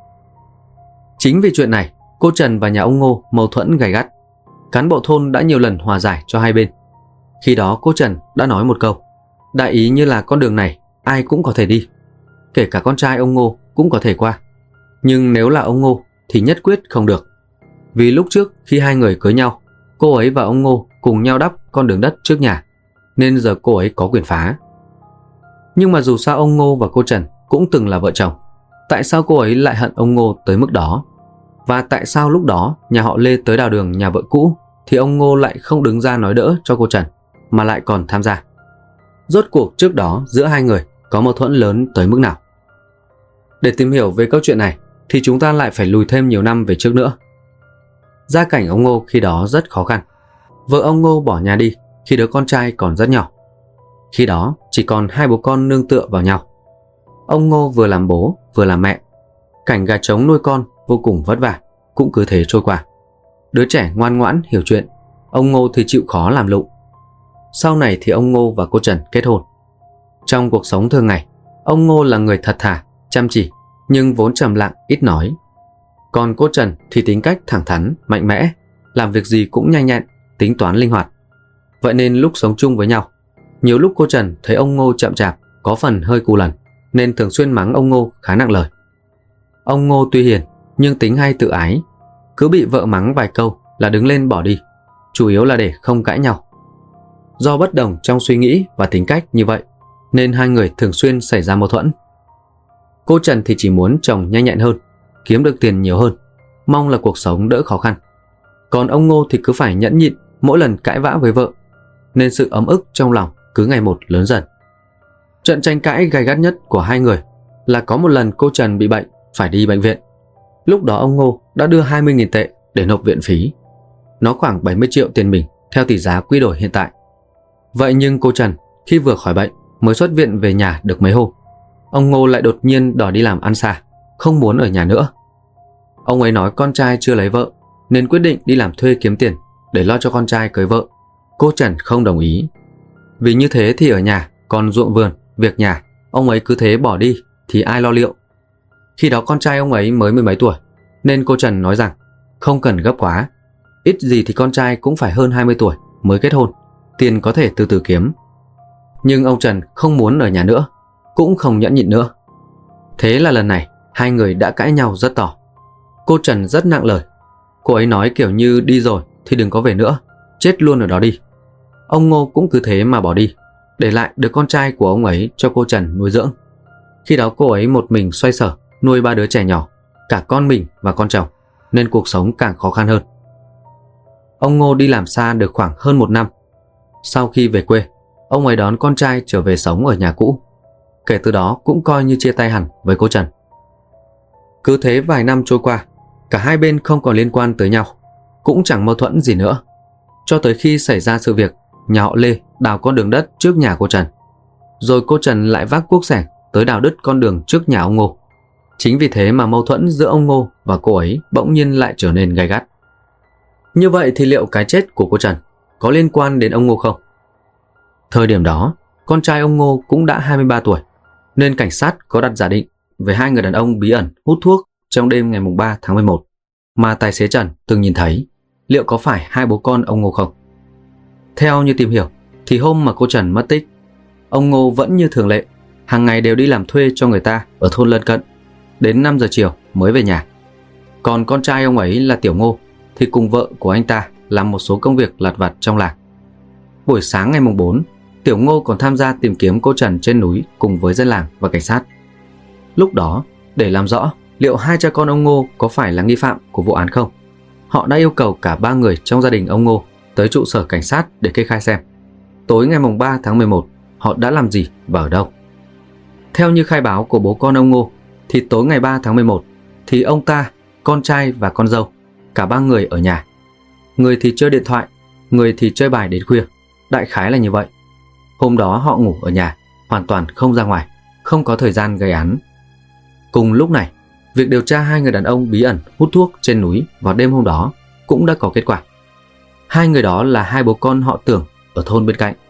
Chính vì chuyện này, cô Trần và nhà ông Ngô mâu thuẫn gay gắt. Cán bộ thôn đã nhiều lần hòa giải cho hai bên. Khi đó cô Trần đã nói một câu, đại ý như là con đường này ai cũng có thể đi, kể cả con trai ông Ngô cũng có thể qua. Nhưng nếu là ông Ngô thì nhất quyết không được. Vì lúc trước khi hai người cưới nhau, cô ấy và ông Ngô cùng nhau đắp con đường đất trước nhà, nên giờ cô ấy có quyền phá. Nhưng mà dù sao ông Ngô và cô Trần cũng từng là vợ chồng, tại sao cô ấy lại hận ông Ngô tới mức đó? Và tại sao lúc đó nhà họ Lê tới đào đường nhà vợ cũ thì ông Ngô lại không đứng ra nói đỡ cho cô Trần, mà lại còn tham gia? Rốt cuộc trước đó giữa hai người có mâu thuẫn lớn tới mức nào? Để tìm hiểu về câu chuyện này thì chúng ta lại phải lùi thêm nhiều năm về trước nữa. Gia cảnh ông Ngô khi đó rất khó khăn. Vợ ông Ngô bỏ nhà đi khi đứa con trai còn rất nhỏ. Khi đó chỉ còn hai bố con nương tựa vào nhau. Ông Ngô vừa làm bố vừa làm mẹ. Cảnh gà trống nuôi con vô cùng vất vả cũng cứ thế trôi qua. Đứa trẻ ngoan ngoãn hiểu chuyện, ông Ngô thì chịu khó làm lụng. Sau này thì ông Ngô và cô Trần kết hôn. Trong cuộc sống thường ngày, ông Ngô là người thật thà, chăm chỉ, nhưng vốn trầm lặng, ít nói. Còn cô Trần thì tính cách thẳng thắn, mạnh mẽ, làm việc gì cũng nhanh nhẹn, tính toán linh hoạt. Vậy nên lúc sống chung với nhau, nhiều lúc cô Trần thấy ông Ngô chậm chạp, có phần hơi cù lần, nên thường xuyên mắng ông Ngô khá nặng lời. Ông Ngô tuy hiền nhưng tính hay tự ái, cứ bị vợ mắng vài câu là đứng lên bỏ đi, chủ yếu là để không cãi nhau. Do bất đồng trong suy nghĩ và tính cách như vậy nên hai người thường xuyên xảy ra mâu thuẫn. Cô Trần thì chỉ muốn chồng nhanh nhẹn hơn, kiếm được tiền nhiều hơn, mong là cuộc sống đỡ khó khăn. Còn ông Ngô thì cứ phải nhẫn nhịn mỗi lần cãi vã với vợ, nên sự ấm ức trong lòng cứ ngày một lớn dần. Trận tranh cãi gay gắt nhất của hai người là có một lần cô Trần bị bệnh phải đi bệnh viện. Lúc đó ông Ngô đã đưa hai mươi nghìn tệ để nộp viện phí. Nó khoảng bảy mươi triệu tiền mình theo tỷ giá quy đổi hiện tại. Vậy nhưng cô Trần khi vừa khỏi bệnh mới xuất viện về nhà được mấy hôm, ông Ngô lại đột nhiên đòi đi làm ăn xa, không muốn ở nhà nữa. Ông ấy nói con trai chưa lấy vợ nên quyết định đi làm thuê kiếm tiền để lo cho con trai cưới vợ. Cô Trần không đồng ý. Vì như thế thì ở nhà còn ruộng vườn, việc nhà, ông ấy cứ thế bỏ đi thì ai lo liệu. Khi đó con trai ông ấy mới mười mấy tuổi, nên cô Trần nói rằng không cần gấp quá, ít gì thì con trai cũng phải hơn hai mươi tuổi mới kết hôn, tiền có thể từ từ kiếm. Nhưng ông Trần không muốn ở nhà nữa, cũng không nhẫn nhịn nữa. Thế là lần này hai người đã cãi nhau rất to. Cô Trần rất nặng lời. Cô ấy nói kiểu như đi rồi thì đừng có về nữa, chết luôn ở đó đi. Ông Ngô cũng cứ thế mà bỏ đi, để lại đứa con trai của ông ấy cho cô Trần nuôi dưỡng. Khi đó cô ấy một mình xoay sở nuôi ba đứa trẻ nhỏ, cả con mình và con chồng, nên cuộc sống càng khó khăn hơn. Ông Ngô đi làm xa được khoảng hơn một năm. Sau khi về quê, ông ấy đón con trai trở về sống ở nhà cũ. Kể từ đó cũng coi như chia tay hẳn với cô Trần. Cứ thế vài năm trôi qua, cả hai bên không còn liên quan tới nhau, cũng chẳng mâu thuẫn gì nữa. Cho tới khi xảy ra sự việc nhà họ Lê đào con đường đất trước nhà cô Trần, rồi cô Trần lại vác cuốc xẻng tới đào đứt con đường trước nhà ông Ngô. Chính vì thế mà mâu thuẫn giữa ông Ngô và cô ấy bỗng nhiên lại trở nên gay gắt. Như vậy thì liệu cái chết của cô Trần có liên quan đến ông Ngô không? Thời điểm đó, con trai ông Ngô cũng đã hai mươi ba tuổi, nên cảnh sát có đặt giả định về hai người đàn ông bí ẩn hút thuốc trong đêm ngày ba tháng mười một mà tài xế Trần từng nhìn thấy, liệu có phải hai bố con ông Ngô không? Theo như tìm hiểu thì hôm mà cô Trần mất tích, ông Ngô vẫn như thường lệ, hàng ngày đều đi làm thuê cho người ta ở thôn lân cận, đến năm giờ chiều mới về nhà. Còn con trai ông ấy là Tiểu Ngô thì cùng vợ của anh ta làm một số công việc lặt vặt trong làng. Buổi sáng ngày bốn, Tiểu Ngô còn tham gia tìm kiếm cô Trần trên núi cùng với dân làng và cảnh sát. Lúc đó, để làm rõ liệu hai cha con ông Ngô có phải là nghi phạm của vụ án không, họ đã yêu cầu cả ba người trong gia đình ông Ngô tới trụ sở cảnh sát để kê khai xem tối ngày ba tháng mười một họ đã làm gì và ở đâu. Theo như khai báo của bố con ông Ngô thì tối ngày ba tháng mười một thì ông ta, con trai và con dâu, cả ba người ở nhà. Người thì chơi điện thoại, người thì chơi bài đến khuya, đại khái là như vậy. Hôm đó họ ngủ ở nhà, hoàn toàn không ra ngoài, không có thời gian gây án. Cùng lúc này, việc điều tra hai người đàn ông bí ẩn hút thuốc trên núi vào đêm hôm đó cũng đã có kết quả. Hai người đó là hai bố con họ Tưởng ở thôn bên cạnh.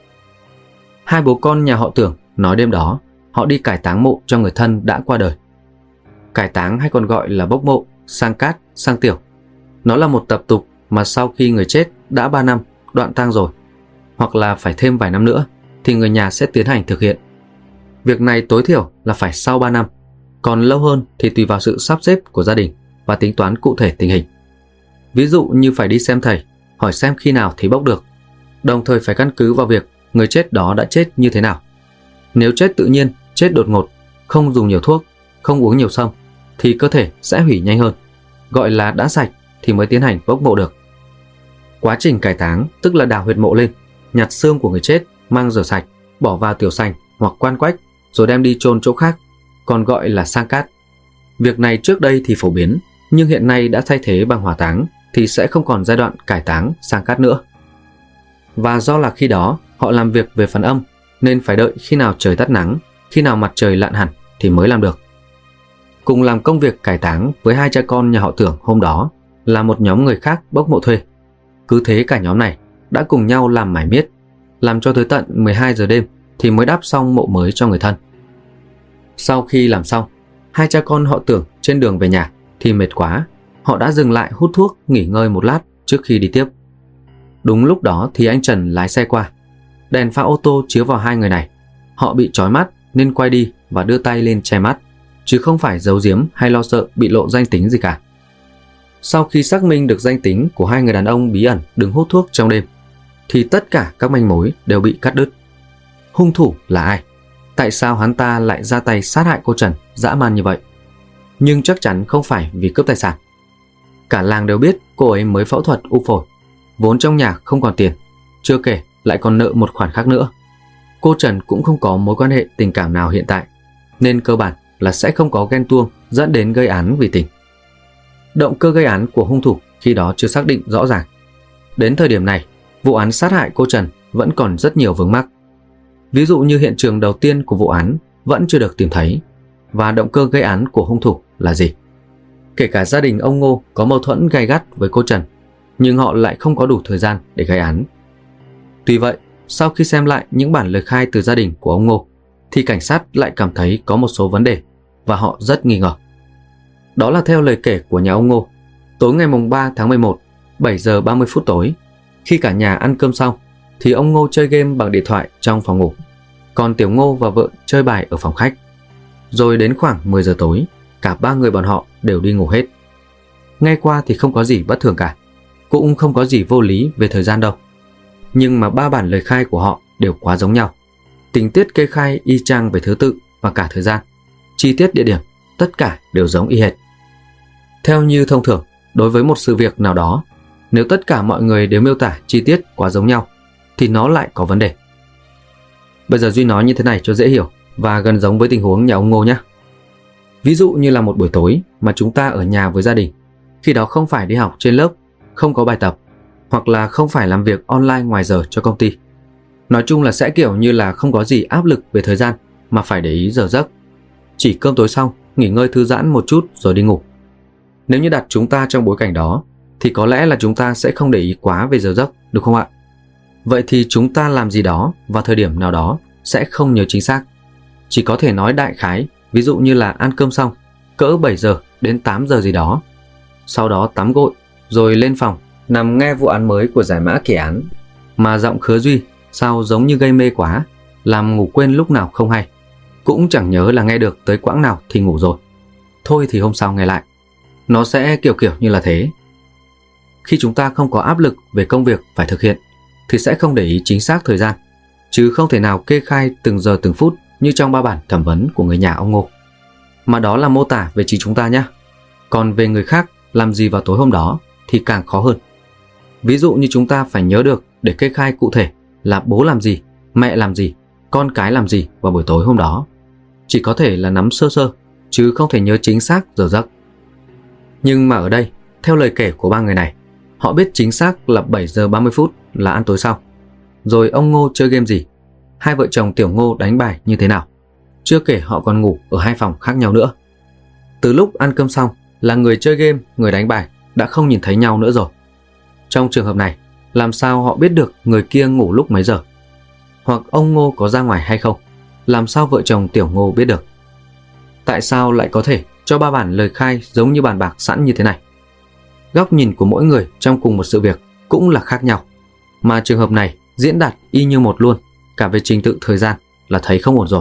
Hai bố con nhà họ Tưởng nói đêm đó họ đi cải táng mộ cho người thân đã qua đời. Cải táng hay còn gọi là bốc mộ, sang cát, sang tiểu. Nó là một tập tục mà sau khi người chết đã ba năm đoạn tang rồi, hoặc là phải thêm vài năm nữa, thì người nhà sẽ tiến hành thực hiện. Việc này tối thiểu là phải sau ba năm, còn lâu hơn thì tùy vào sự sắp xếp của gia đình và tính toán cụ thể tình hình. Ví dụ như phải đi xem thầy, hỏi xem khi nào thì bốc được, đồng thời phải căn cứ vào việc người chết đó đã chết như thế nào. Nếu chết tự nhiên, chết đột ngột, không dùng nhiều thuốc, không uống nhiều sâm, thì cơ thể sẽ hủy nhanh hơn, gọi là đã sạch thì mới tiến hành bốc mộ được. Quá trình cải táng tức là đào huyệt mộ lên, nhặt xương của người chết, mang rửa sạch, bỏ vào tiểu sành hoặc quan quách rồi đem đi chôn chỗ khác, còn gọi là sang cát. Việc này trước đây thì phổ biến, nhưng hiện nay đã thay thế bằng hỏa táng thì sẽ không còn giai đoạn cải táng sang cát nữa. Và do là khi đó họ làm việc về phần âm nên phải đợi khi nào trời tắt nắng, khi nào mặt trời lặn hẳn thì mới làm được. Cùng làm công việc cải táng với hai cha con nhà họ Tưởng hôm đó là một nhóm người khác bốc mộ thuê. Cứ thế cả nhóm này đã cùng nhau làm mải miết, làm cho tới tận mười hai giờ đêm thì mới đắp xong mộ mới cho người thân. Sau khi làm xong, hai cha con họ Tưởng trên đường về nhà thì mệt quá, họ đã dừng lại hút thuốc nghỉ ngơi một lát trước khi đi tiếp. Đúng lúc đó thì anh Trần lái xe qua, đèn pha ô tô chiếu vào hai người này. Họ bị chói mắt nên quay đi và đưa tay lên che mắt, chứ không phải giấu giếm hay lo sợ bị lộ danh tính gì cả. Sau khi xác minh được danh tính của hai người đàn ông bí ẩn đứng hút thuốc trong đêm, thì tất cả các manh mối đều bị cắt đứt. Hung thủ là ai? Tại sao hắn ta lại ra tay sát hại cô Trần dã man như vậy? Nhưng chắc chắn không phải vì cướp tài sản. Cả làng đều biết cô ấy mới phẫu thuật u phổi, vốn trong nhà không còn tiền, chưa kể lại còn nợ một khoản khác nữa. Cô Trần cũng không có mối quan hệ tình cảm nào hiện tại, nên cơ bản là sẽ không có ghen tuông dẫn đến gây án vì tình. Động cơ gây án của hung thủ khi đó chưa xác định rõ ràng. Đến thời điểm này, vụ án sát hại cô Trần vẫn còn rất nhiều vướng mắc. Ví dụ như hiện trường đầu tiên của vụ án vẫn chưa được tìm thấy, và động cơ gây án của hung thủ là gì. Kể cả gia đình ông Ngô có mâu thuẫn gay gắt với cô Trần, nhưng họ lại không có đủ thời gian để gây án. Tuy vậy, sau khi xem lại những bản lời khai từ gia đình của ông Ngô, thì cảnh sát lại cảm thấy có một số vấn đề và họ rất nghi ngờ. Đó là theo lời kể của nhà ông Ngô, tối ngày ba tháng mười một, bảy giờ ba mươi phút tối, khi cả nhà ăn cơm xong, thì ông Ngô chơi game bằng điện thoại trong phòng ngủ, còn Tiểu Ngô và vợ chơi bài ở phòng khách. Rồi đến khoảng mười giờ tối, cả ba người bọn họ đều đi ngủ hết. Nghe qua thì không có gì bất thường cả, cũng không có gì vô lý về thời gian đâu. Nhưng mà ba bản lời khai của họ đều quá giống nhau. Tình tiết kê khai y chang về thứ tự và cả thời gian, chi tiết địa điểm, tất cả đều giống y hệt. Theo như thông thường, đối với một sự việc nào đó, nếu tất cả mọi người đều miêu tả chi tiết quá giống nhau, thì nó lại có vấn đề. Bây giờ Duy nói như thế này cho dễ hiểu và gần giống với tình huống nhà ông Ngô nhé. Ví dụ như là một buổi tối mà chúng ta ở nhà với gia đình, khi đó không phải đi học trên lớp, không có bài tập, hoặc là không phải làm việc online ngoài giờ cho công ty. Nói chung là sẽ kiểu như là không có gì áp lực về thời gian mà phải để ý giờ giấc. Chỉ cơm tối xong, nghỉ ngơi thư giãn một chút rồi đi ngủ. Nếu như đặt chúng ta trong bối cảnh đó, thì có lẽ là chúng ta sẽ không để ý quá về giờ giấc, đúng không ạ? Vậy thì chúng ta làm gì đó vào thời điểm nào đó sẽ không nhớ chính xác. Chỉ có thể nói đại khái, ví dụ như là ăn cơm xong, cỡ bảy giờ đến tám giờ gì đó. Sau đó tắm gội, rồi lên phòng, nằm nghe vụ án mới của giải mã kỳ án. Mà giọng Khứa Duy sao giống như gây mê quá, làm ngủ quên lúc nào không hay. Cũng chẳng nhớ là nghe được tới quãng nào thì ngủ rồi. Thôi thì hôm sau nghe lại. Nó sẽ kiểu kiểu như là thế. Khi chúng ta không có áp lực về công việc phải thực hiện, thì sẽ không để ý chính xác thời gian, chứ không thể nào kê khai từng giờ từng phút như trong ba bản thẩm vấn của người nhà ông Ngô. Mà đó là mô tả về chính chúng ta nhé. Còn về người khác làm gì vào tối hôm đó thì càng khó hơn. Ví dụ như chúng ta phải nhớ được để kê khai cụ thể là bố làm gì, mẹ làm gì, con cái làm gì vào buổi tối hôm đó. Chỉ có thể là nắm sơ sơ, chứ không thể nhớ chính xác giờ giấc. Nhưng mà ở đây, theo lời kể của ba người này, họ biết chính xác là bảy giờ ba mươi phút là ăn tối xong. Rồi ông Ngô chơi game gì, hai vợ chồng Tiểu Ngô đánh bài như thế nào. Chưa kể họ còn ngủ ở hai phòng khác nhau nữa. Từ lúc ăn cơm xong là người chơi game, người đánh bài đã không nhìn thấy nhau nữa rồi. Trong trường hợp này, làm sao họ biết được người kia ngủ lúc mấy giờ? Hoặc ông Ngô có ra ngoài hay không? Làm sao vợ chồng Tiểu Ngô biết được? Tại sao lại có thể cho ba bản lời khai giống như bàn bạc sẵn như thế này? Góc nhìn của mỗi người trong cùng một sự việc cũng là khác nhau. Mà trường hợp này diễn đạt y như một luôn, cả về trình tự thời gian là thấy không ổn rồi.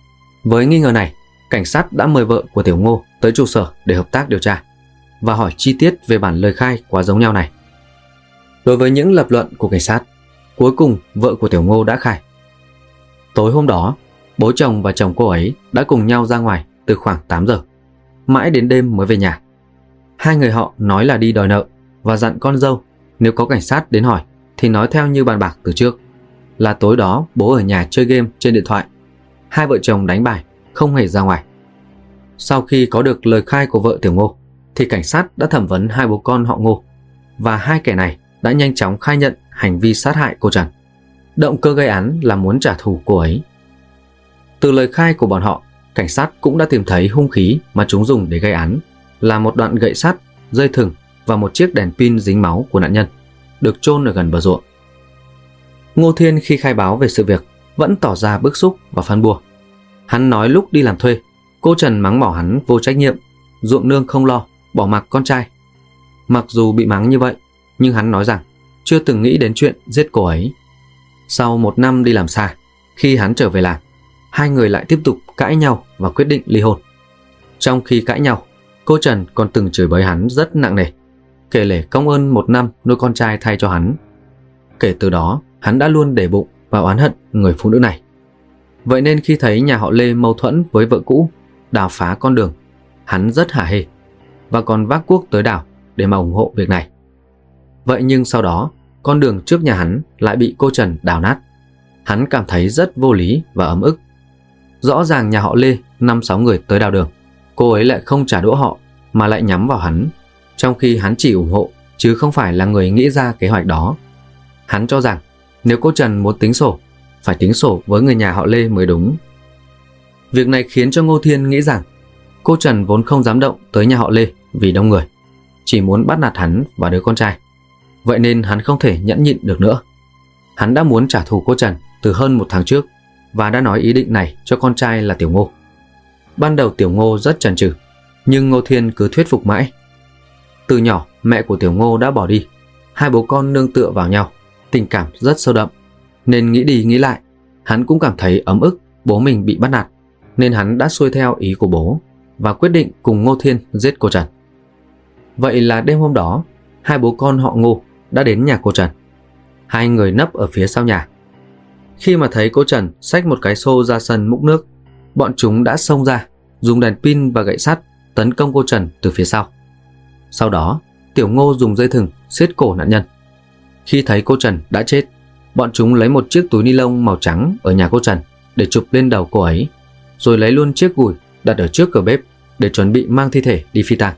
Với nghi ngờ này, cảnh sát đã mời vợ của Tiểu Ngô tới trụ sở để hợp tác điều tra và hỏi chi tiết về bản lời khai quá giống nhau này. Đối với những lập luận của cảnh sát, cuối cùng vợ của Tiểu Ngô đã khai. Tối hôm đó, bố chồng và chồng cô ấy đã cùng nhau ra ngoài từ khoảng tám giờ, mãi đến đêm mới về nhà. Hai người họ nói là đi đòi nợ và dặn con dâu nếu có cảnh sát đến hỏi thì nói theo như bàn bạc từ trước, là tối đó bố ở nhà chơi game trên điện thoại, hai vợ chồng đánh bài, không hề ra ngoài. Sau khi có được lời khai của vợ Tiểu Ngô thì cảnh sát đã thẩm vấn hai bố con họ Ngô, và hai kẻ này đã nhanh chóng khai nhận hành vi sát hại cô Trần. Động cơ gây án là muốn trả thù cô ấy. Từ lời khai của bọn họ, cảnh sát cũng đã tìm thấy hung khí mà chúng dùng để gây án là một đoạn gậy sắt, dây thừng và một chiếc đèn pin dính máu của nạn nhân, được chôn ở gần bờ ruộng. Ngô Thiên khi khai báo về sự việc vẫn tỏ ra bức xúc và phân bua. Hắn nói lúc đi làm thuê, cô Trần mắng mỏ hắn vô trách nhiệm, ruộng nương không lo, bỏ mặc con trai. Mặc dù bị mắng như vậy, nhưng hắn nói rằng chưa từng nghĩ đến chuyện giết cô ấy. Sau một năm đi làm xa, khi hắn trở về làng, hai người lại tiếp tục cãi nhau và quyết định ly hôn. Trong khi cãi nhau, cô Trần còn từng chửi bới hắn rất nặng nề, kể lể công ơn một năm nuôi con trai thay cho hắn. Kể từ đó, hắn đã luôn để bụng và oán hận người phụ nữ này. Vậy nên khi thấy nhà họ Lê mâu thuẫn với vợ cũ, đào phá con đường, hắn rất hả hê và còn vác cuốc tới đào để mà ủng hộ việc này. Vậy nhưng sau đó, con đường trước nhà hắn lại bị cô Trần đào nát. Hắn cảm thấy rất vô lý và ấm ức. Rõ ràng nhà họ Lê năm sáu người tới đào đường, cô ấy lại không trả đũa họ mà lại nhắm vào hắn, trong khi hắn chỉ ủng hộ chứ không phải là người nghĩ ra kế hoạch đó. Hắn cho rằng nếu cô Trần muốn tính sổ, phải tính sổ với người nhà họ Lê mới đúng. Việc này khiến cho Ngô Thiên nghĩ rằng cô Trần vốn không dám động tới nhà họ Lê vì đông người, chỉ muốn bắt nạt hắn và đứa con trai. Vậy nên hắn không thể nhẫn nhịn được nữa. Hắn đã muốn trả thù cô Trần từ hơn một tháng trước và đã nói ý định này cho con trai là Tiểu Ngô. Ban đầu Tiểu Ngô rất chần chừ, nhưng Ngô Thiên cứ thuyết phục mãi. Từ nhỏ mẹ của Tiểu Ngô đã bỏ đi, hai bố con nương tựa vào nhau, tình cảm rất sâu đậm. Nên nghĩ đi nghĩ lại, hắn cũng cảm thấy ấm ức bố mình bị bắt nạt, nên hắn đã xuôi theo ý của bố và quyết định cùng Ngô Thiên giết cô Trần. Vậy là đêm hôm đó, hai bố con họ Ngô đã đến nhà cô Trần. Hai người nấp ở phía sau nhà. Khi mà thấy cô Trần xách một cái xô ra sân múc nước, bọn chúng đã xông ra, dùng đèn pin và gậy sắt tấn công cô Trần từ phía sau. Sau đó, Tiểu Ngô dùng dây thừng siết cổ nạn nhân. Khi thấy cô Trần đã chết, bọn chúng lấy một chiếc túi ni lông màu trắng ở nhà cô Trần để chụp lên đầu cô ấy, rồi lấy luôn chiếc gùi đặt ở trước cửa bếp để chuẩn bị mang thi thể đi phi tang.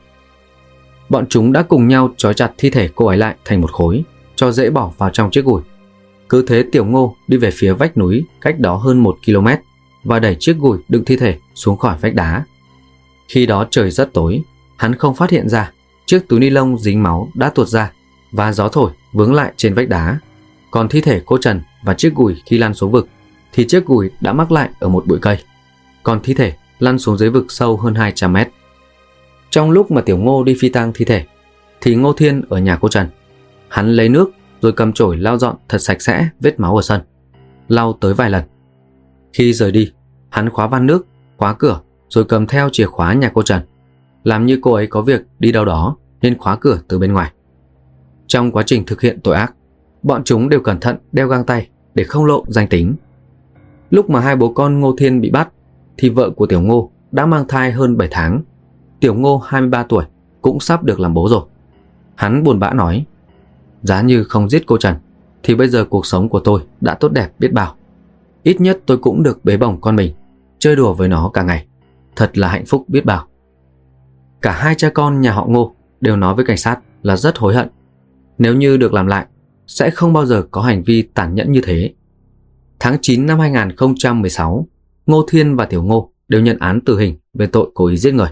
Bọn chúng đã cùng nhau trói chặt thi thể cô ấy lại thành một khối, cho dễ bỏ vào trong chiếc gùi. Cứ thế Tiểu Ngô đi về phía vách núi cách đó hơn một ki lô mét và đẩy chiếc gùi đựng thi thể xuống khỏi vách đá. Khi đó trời rất tối, hắn không phát hiện ra chiếc túi ni lông dính máu đã tuột ra và gió thổi vướng lại trên vách đá. Còn thi thể cô Trần và chiếc gùi khi lăn xuống vực thì chiếc gùi đã mắc lại ở một bụi cây, còn thi thể lăn xuống dưới vực sâu hơn hai trăm mét. Trong lúc mà Tiểu Ngô đi phi tang thi thể thì Ngô Thiên ở nhà cô Trần. Hắn lấy nước rồi cầm chổi lau dọn thật sạch sẽ vết máu ở sân, lau tới vài lần. Khi rời đi, hắn khóa van nước, khóa cửa rồi cầm theo chìa khóa nhà cô Trần, làm như cô ấy có việc đi đâu đó nên khóa cửa từ bên ngoài. Trong quá trình thực hiện tội ác, bọn chúng đều cẩn thận đeo găng tay để không lộ danh tính. Lúc mà hai bố con Ngô Thiên bị bắt thì vợ của Tiểu Ngô đã mang thai hơn bảy tháng. Tiểu Ngô hai mươi ba tuổi cũng sắp được làm bố rồi. Hắn buồn bã nói: giá như không giết cô Trần thì bây giờ cuộc sống của tôi đã tốt đẹp biết bao. Ít nhất tôi cũng được bế bỏng con mình, chơi đùa với nó cả ngày. Thật là hạnh phúc biết bao. Cả hai cha con nhà họ Ngô đều nói với cảnh sát là rất hối hận. Nếu như được làm lại, sẽ không bao giờ có hành vi tàn nhẫn như thế. Tháng chín năm hai nghìn không trăm mười sáu, Ngô Thiên và Tiểu Ngô đều nhận án tử hình về tội cố ý giết người.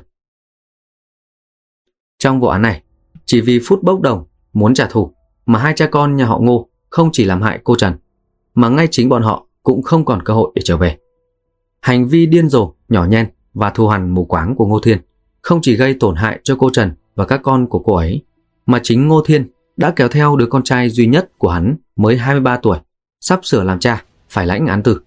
Trong vụ án này, chỉ vì phút bốc đồng muốn trả thù mà hai cha con nhà họ Ngô không chỉ làm hại cô Trần, mà ngay chính bọn họ cũng không còn cơ hội để trở về. Hành vi điên rồ, nhỏ nhen và thù hằn mù quáng của Ngô Thiên không chỉ gây tổn hại cho cô Trần và các con của cô ấy, mà chính Ngô Thiên đã kéo theo đứa con trai duy nhất của hắn mới hai mươi ba tuổi, sắp sửa làm cha, phải lãnh án tử.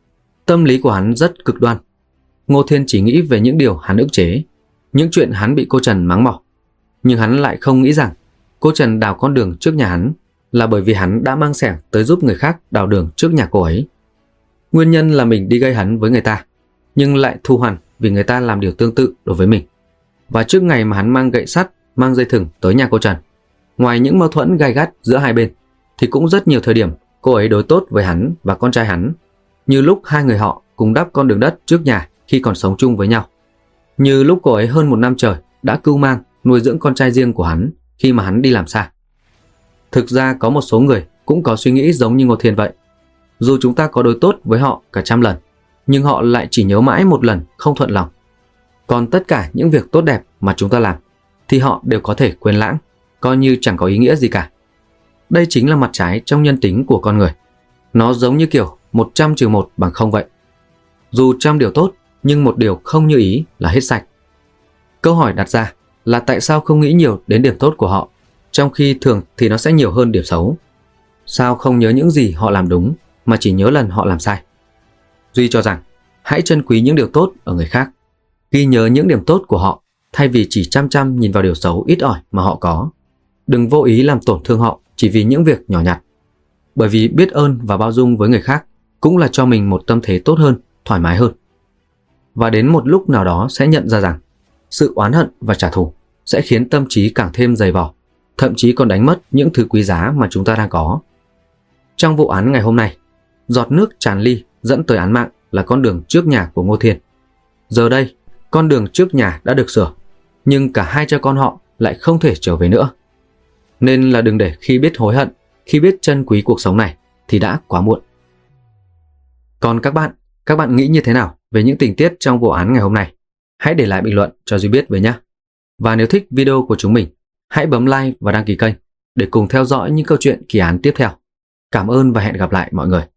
Tâm lý của hắn rất cực đoan. Ngô Thiên chỉ nghĩ về những điều hắn ức chế, những chuyện hắn bị cô Trần mắng mỏ. Nhưng hắn lại không nghĩ rằng cô Trần đào con đường trước nhà hắn là bởi vì hắn đã mang xẻng tới giúp người khác đào đường trước nhà cô ấy. Nguyên nhân là mình đi gây hấn với người ta, nhưng lại thù hằn vì người ta làm điều tương tự đối với mình. Và trước ngày mà hắn mang gậy sắt, mang dây thừng tới nhà cô Trần, ngoài những mâu thuẫn gay gắt giữa hai bên, thì cũng rất nhiều thời điểm cô ấy đối tốt với hắn và con trai hắn, như lúc hai người họ cùng đắp con đường đất trước nhà khi còn sống chung với nhau, như lúc cô ấy hơn một năm trời đã cưu mang nuôi dưỡng con trai riêng của hắn khi mà hắn đi làm xa. Thực ra có một số người cũng có suy nghĩ giống như Ngô Thiên vậy. Dù chúng ta có đối tốt với họ cả trăm lần, nhưng họ lại chỉ nhớ mãi một lần không thuận lòng. Còn tất cả những việc tốt đẹp mà chúng ta làm thì họ đều có thể quên lãng, coi như chẳng có ý nghĩa gì cả. Đây chính là mặt trái trong nhân tính của con người. Nó giống như kiểu một trăm trừ một bằng không vậy. Dù trăm điều tốt, nhưng một điều không như ý là hết sạch. Câu hỏi đặt ra là tại sao không nghĩ nhiều đến điểm tốt của họ, trong khi thường thì nó sẽ nhiều hơn điểm xấu. Sao không nhớ những gì họ làm đúng, mà chỉ nhớ lần họ làm sai? Duy cho rằng hãy trân quý những điều tốt ở người khác, ghi nhớ những điểm tốt của họ, thay vì chỉ chăm chăm nhìn vào điều xấu ít ỏi mà họ có. Đừng vô ý làm tổn thương họ chỉ vì những việc nhỏ nhặt. Bởi vì biết ơn và bao dung với người khác cũng là cho mình một tâm thế tốt hơn, thoải mái hơn. Và đến một lúc nào đó sẽ nhận ra rằng sự oán hận và trả thù sẽ khiến tâm trí càng thêm dày vò, thậm chí còn đánh mất những thứ quý giá mà chúng ta đang có. Trong vụ án ngày hôm nay, giọt nước tràn ly dẫn tới án mạng là con đường trước nhà của Ngô Thiên. Giờ đây, con đường trước nhà đã được sửa, nhưng cả hai cha con họ lại không thể trở về nữa. Nên là đừng để khi biết hối hận, khi biết trân quý cuộc sống này thì đã quá muộn. Còn các bạn, các bạn nghĩ như thế nào về những tình tiết trong vụ án ngày hôm nay? Hãy để lại bình luận cho Duy biết với nhé. Và nếu thích video của chúng mình, hãy bấm like và đăng ký kênh để cùng theo dõi những câu chuyện kỳ án tiếp theo. Cảm ơn và hẹn gặp lại mọi người.